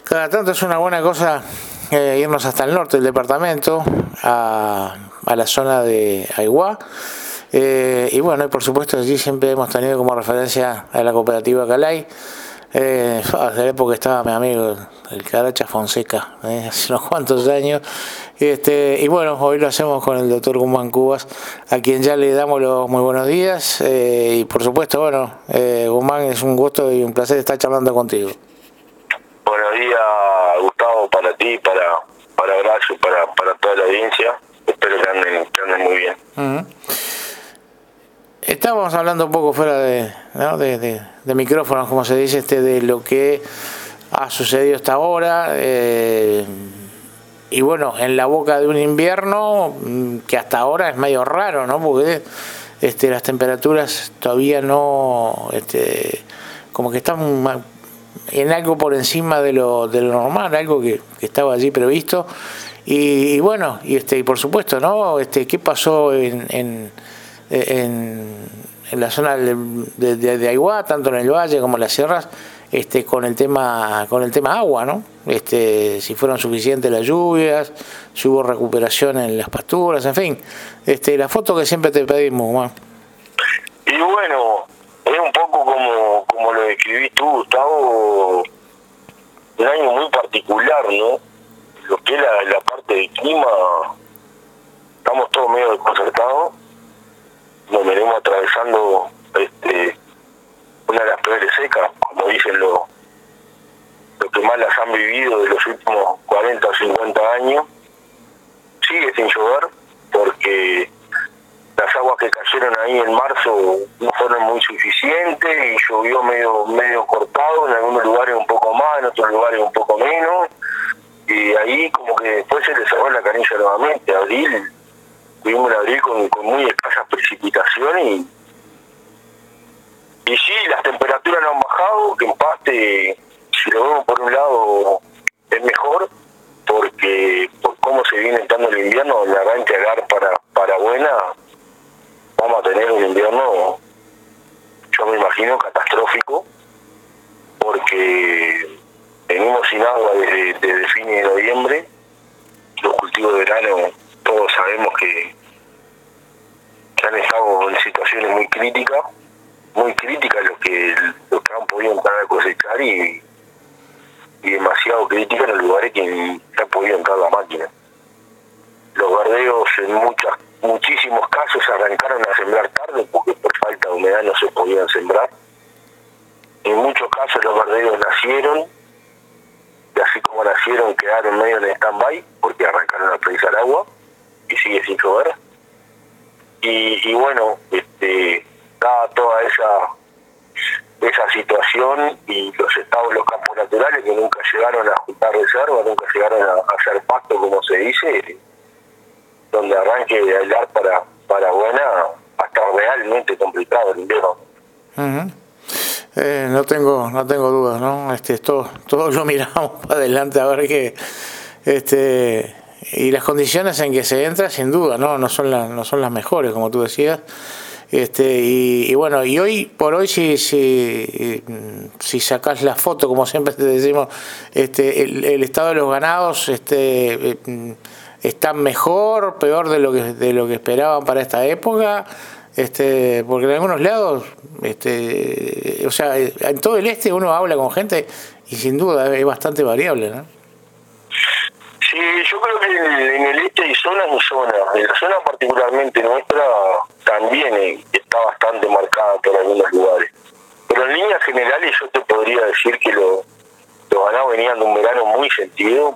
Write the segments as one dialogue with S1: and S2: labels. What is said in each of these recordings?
S1: Cada tanto es una buena cosa irnos hasta el norte del departamento, a la zona de Aiguá. Y bueno, y por supuesto allí siempre hemos tenido como referencia a la cooperativa Calay. Desde la época estaba mi amigo el Caracha Fonseca, hace unos cuantos años. Y bueno, hoy lo hacemos con el doctor Guzmán Cubas, a quien ya le damos los muy buenos días. Y por supuesto, bueno, Guzmán, es un gusto y un placer estar charlando contigo.
S2: Buenos días, Gustavo, para ti, para Horacio, para toda la audiencia. Espero que anden muy bien.
S1: Uh-huh. Estábamos hablando un poco fuera de micrófonos, como se dice, de lo que ha sucedido hasta ahora. Y bueno, en la boca de un invierno que hasta ahora es medio raro, ¿no? Porque las temperaturas todavía no, como que están en algo por encima de lo normal, algo que estaba allí previsto. Y bueno, y por supuesto, ¿no? ¿Qué pasó en la zona de Aiguá, tanto en el valle como en las sierras, con el tema agua, ¿no? Si fueron suficientes las lluvias, si hubo recuperación en las pasturas, en fin, la foto que siempre te pedimos, ¿no?
S2: Y bueno, es un poco como lo describís tú, Gustavo, un año muy particular, ¿no? Lo que es la parte del clima, estamos todos medio desconcertados. Nos venimos atravesando una de las peores secas, como dicen los que más las han vivido de los últimos 40 o 50 años. Sigue sin llover porque las aguas que cayeron ahí en marzo no fueron muy suficientes y llovió medio cortado, en algunos lugares un poco más, en otros lugares un poco menos, y ahí como que después se le cerró la canilla nuevamente. Tuvimos en abril con muy escasas precipitaciones y sí, las temperaturas no han bajado, que en parte, si lo vemos por un lado, es mejor, porque por cómo se viene entrando el invierno, la va a entregar para buena, vamos a tener un invierno, yo me imagino, catastrófico, porque venimos sin agua desde fines de noviembre. Los cultivos de verano, todos sabemos que han estado en situaciones muy críticas los que han podido entrar a cosechar y demasiado críticas en los lugares que se ha podido entrar la máquina. Los verdeos en muchísimos casos arrancaron a sembrar tarde porque por falta de humedad no se podían sembrar. En muchos casos los verdeos nacieron y así como nacieron quedaron medio en stand-by porque arrancaron a prensar agua y sigue sin llover. Y bueno, dada toda esa situación y los estados de los campos naturales que nunca llegaron a juntar reservas, nunca llegaron a hacer pasto, como se dice, donde arranque de hablar para buena, va a estar realmente complicado el invierno.
S1: Uh-huh. No tengo dudas, ¿no? Todos lo miramos para adelante a ver qué, y las condiciones en que se entra, sin duda, no son las mejores, como tú decías. Y bueno, y hoy por hoy si sacás la foto, como siempre te decimos, el estado de los ganados está mejor, peor de lo que esperaban para esta época, porque en algunos lados, o sea, en todo el uno habla con gente y sin duda es bastante variable, ¿no?
S2: Sí, yo creo que en el este hay zonas y zonas. En la zona particularmente nuestra también está bastante marcada por algunos lugares. Pero en líneas generales yo te podría decir que los ganados venían de un verano muy sentido,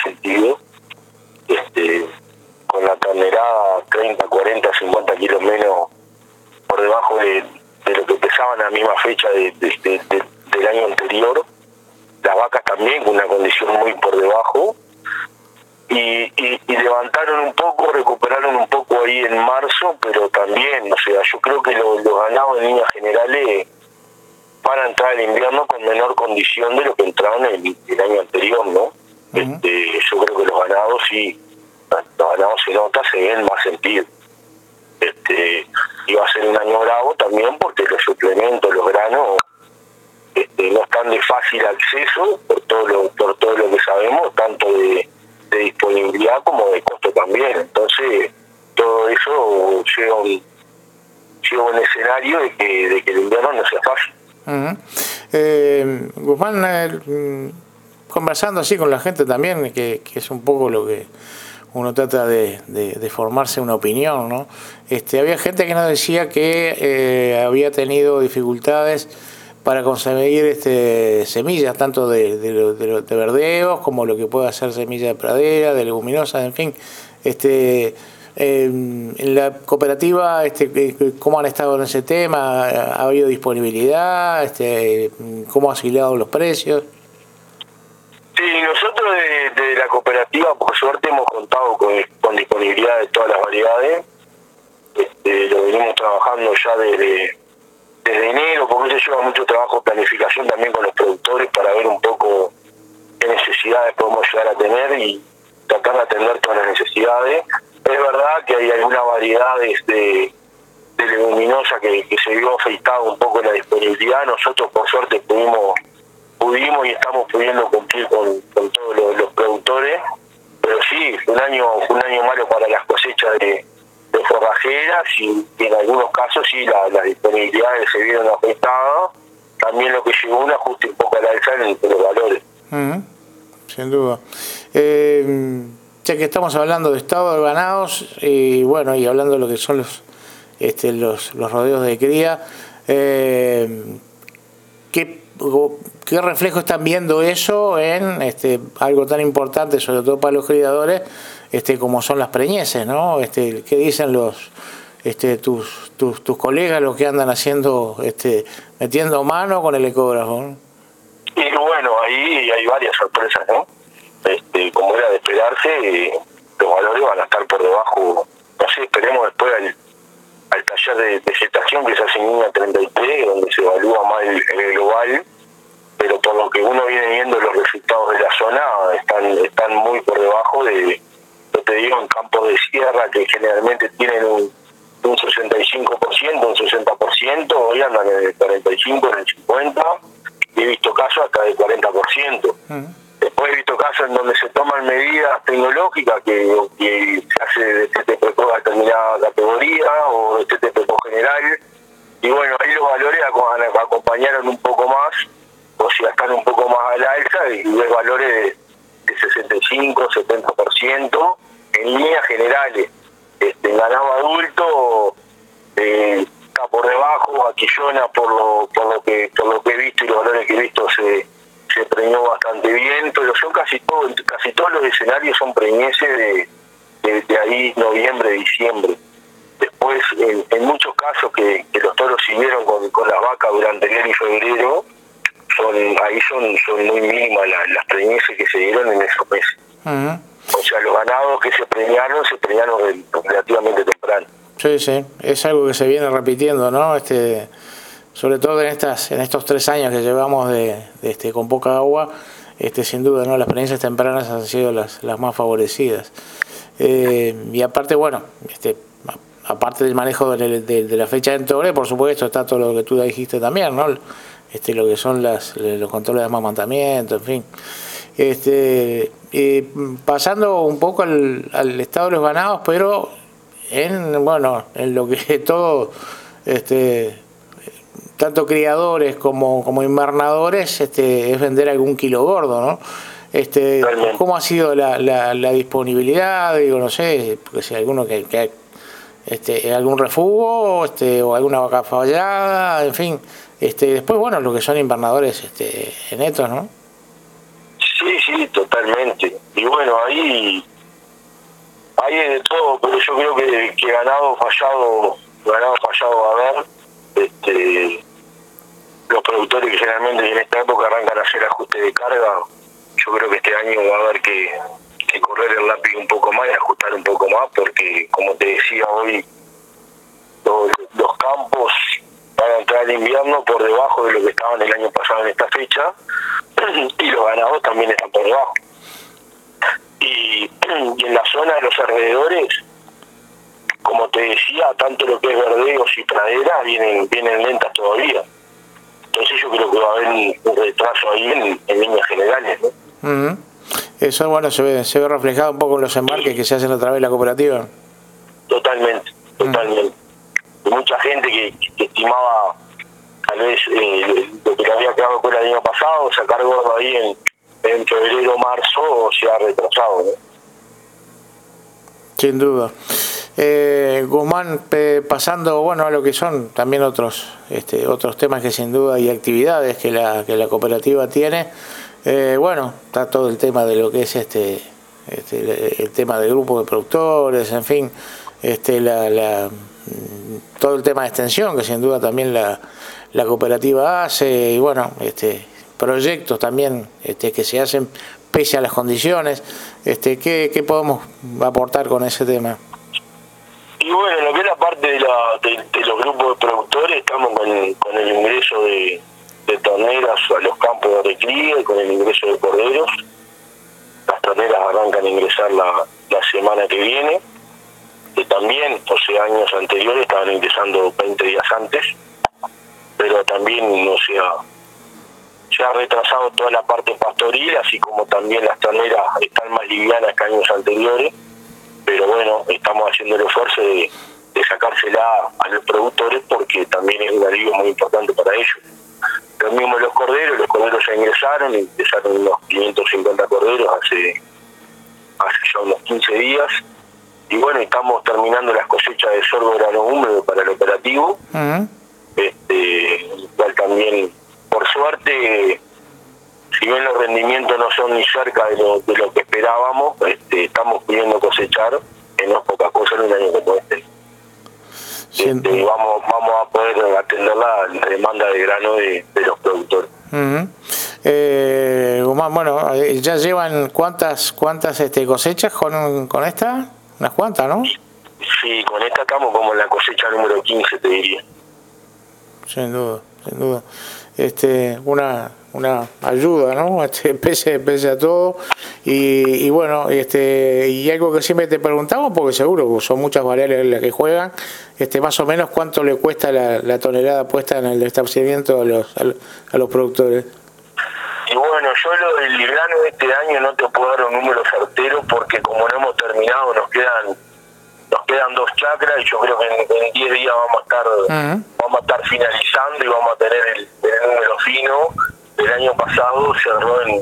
S2: con la ternerada 30, 40, 50 kilos menos por debajo de lo que pesaban a la misma fecha del año anterior. Las vacas también con una condición muy por debajo. Y levantaron un poco, recuperaron un poco ahí en marzo, pero también, o sea, yo creo que los ganados en líneas generales van a entrar el invierno con menor condición de lo que entraron el año anterior, ¿no? Uh-huh. Yo creo que los ganados se nota, se ven más sentidos. Y va a ser un año bravo también porque los suplementos, los granos, no están de fácil acceso por todo lo que sabemos, tanto de disponibilidad como de costo también. Entonces todo eso lleva un escenario de que el invierno no sea fácil.
S1: Guzmán, conversando así con la gente también, que es un poco lo que uno trata de formarse una opinión, ¿no? Había gente que nos decía que había tenido dificultades para conseguir semillas, tanto de verdeos como lo que puede hacer semilla de pradera, de leguminosas, en fin. En la cooperativa, ¿cómo han estado en ese tema? ¿Ha habido disponibilidad? ¿Cómo ha oscilado los precios?
S2: Sí, nosotros de la cooperativa, por suerte, hemos contado con disponibilidad de todas las variedades. Lo venimos trabajando ya desde enero, porque eso lleva mucho trabajo de planificación también con los productores para ver un poco qué necesidades podemos llegar a tener y tratar de atender todas las necesidades. Es verdad que hay algunas variedades de leguminosa que se vio afectada un poco la disponibilidad. Nosotros, por suerte, pudimos y estamos pudiendo cumplir con todos los productores, pero sí, fue un año malo para las cosechas de forrajeras y en algunos casos sí las disponibilidades se vieron afectadas, también lo que llevó un ajuste un poco al alza en los valores.
S1: Sin duda. Ya que estamos hablando de estado de ganados y bueno, y hablando de lo que son los rodeos de cría, ¿qué reflejo están viendo eso en algo tan importante, sobre todo para los criadores, como son las preñeces, ¿no? ¿Qué dicen tus colegas, los que andan haciendo, metiendo mano con el ecógrafo?
S2: Y bueno, ahí hay varias sorpresas, ¿no? Como era de esperarse, los valores van a estar por debajo, no sé, esperemos después al taller de gestación que se hace en línea 33, donde se evalúa más el global, pero por lo que uno viene viendo los resultados de la zona están muy por debajo de, yo te digo, en campos de sierra que generalmente tienen un 65%, un 60%, hoy andan en el 45%, en el 50%, y he visto casos hasta del 40%. Después he visto casos en donde se toman medidas tecnológicas que se hace de TTP a determinada categoría o de TTP general, y bueno, ahí los valores acompañaron un poco más, o sea, están un poco más al alza, y ves valores de 65, 70% en líneas generales. En ganado adulto está por debajo, Aquillona por lo que he visto y los valores que he visto se preñó bastante bien, pero son casi todos los escenarios son preñeces de ahí noviembre, diciembre. Después, en muchos casos que los toros siguieron con las vacas durante enero y febrero, son muy mínimas las preñeces que se dieron en esos meses. O sea, los ganados que se preñaron relativamente temprano.
S1: Sí, es algo que se viene repitiendo, ¿no? Sobre todo en estos 3 años que llevamos con poca agua, sin duda, ¿no? Las preñeces tempranas han sido las más favorecidas. Y aparte, bueno, aparte del manejo de la fecha de entore, por supuesto, está todo lo que tú dijiste también, ¿no? Lo que son los controles de amamantamiento, en fin. Pasando un poco al estado de los ganados, pero en lo que todo, tanto criadores como invernadores, es vender algún kilo gordo, ¿no? ¿Cómo ha sido la disponibilidad? Digo, no sé, porque si hay alguno que algún refugo, o alguna vaca fallada, en fin. Después, bueno, lo que son invernadores netos, ¿no?
S2: Sí, totalmente. Y bueno, ahí hay de todo, pero yo creo que ganado fallado va a haber. Los productores que generalmente en esta época arrancan a hacer ajuste de carga, yo creo que este año va a haber que correr el lápiz un poco más y ajustar un poco más, porque como te decía hoy, los campos van a entrar al invierno por debajo de lo que estaban el año pasado en esta fecha, y los ganados también están por debajo. Y en la zona de los alrededores, como te decía, tanto lo que es verdeos y praderas vienen lentas todavía. entonces yo creo que va a haber un retraso ahí en líneas generales, ¿no?
S1: Eso, bueno, se ve reflejado un poco en los embarques que se hacen a través de la cooperativa.
S2: Totalmente. Y mucha gente que estimaba tal vez lo que le había quedado fuera el año pasado, sacar gordo ahí en febrero, marzo, se ha retrasado, ¿no?
S1: Sin duda. Guzmán, pasando bueno a lo que son también otros temas que sin duda y actividades que la cooperativa tiene. Bueno, está todo el tema de lo que es el tema de grupos de productores, en fin, todo el tema de extensión que sin duda también la cooperativa hace, y bueno, proyectos también que se hacen pese a las condiciones. ¿Qué podemos aportar con ese tema?
S2: Y bueno, lo que es la parte de los grupos de productores, estamos con el ingreso de terneras a los campos de recría y con el ingreso de corderos. Las terneras arrancan a ingresar la semana que viene, que también, años anteriores estaban ingresando 20 días antes, pero también no se ha retrasado toda la parte pastoril, así como también las terneras están más livianas que años anteriores, pero bueno, estamos haciendo el esfuerzo de sacársela a los productores porque también es un alivio muy importante para ellos. Lo mismo los corderos ya ingresaron unos 550 corderos hace ya unos 15 días, y bueno, estamos terminando las cosechas de sorgo grano húmedo para el operativo, el cual también, por suerte, si bien los rendimientos no son ni cerca de lo que esperábamos, estamos pudiendo cosechar, que no es poca cosa en un año como este. Vamos a poder atender la demanda de grano de los productores.
S1: Guzmán, bueno, ya llevan cuántas cosechas con esta, unas cuantas, ¿no?
S2: Sí, con esta estamos como en la cosecha número 15, te diría.
S1: Sin duda. Una ayuda, ¿no? Pese a todo, y bueno, y algo que siempre te preguntamos, porque seguro son muchas variables las que juegan, más o menos cuánto le cuesta la tonelada puesta en el establecimiento a los productores.
S2: Y bueno, yo lo del grano de este año no te puedo dar un número certero porque como no hemos terminado nos quedan 2 chacras y yo creo que en 10 días vamos a estar finalizando y vamos a tener el número fino. El año pasado cerró en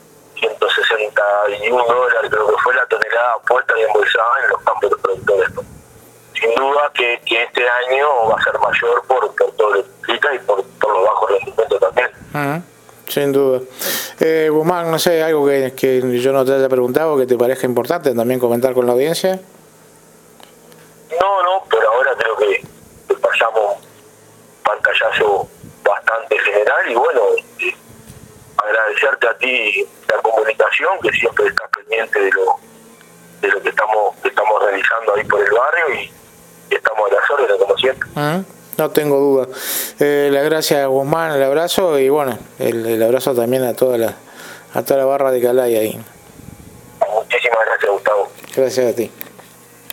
S2: $161, creo que fue la tonelada puesta y embolsada en los campos de productores, ¿no? Sin duda que este año va a ser mayor por todo lo que implica y por los bajos rendimientos también.
S1: Sin duda. Guzmán, no sé, algo que yo no te haya preguntado que te parezca importante también comentar con la audiencia.
S2: No, pero ahora creo que pasamos un pantallazo bastante general y bueno, agradecerte a ti la comunicación, que siempre estás pendiente de lo que estamos realizando ahí por el barrio y estamos a las órdenes como siempre.
S1: No tengo duda. La gracias, Guzmán, el abrazo y bueno, el abrazo también a toda la barra de Calay ahí.
S2: Muchísimas gracias, Gustavo.
S1: Gracias a ti.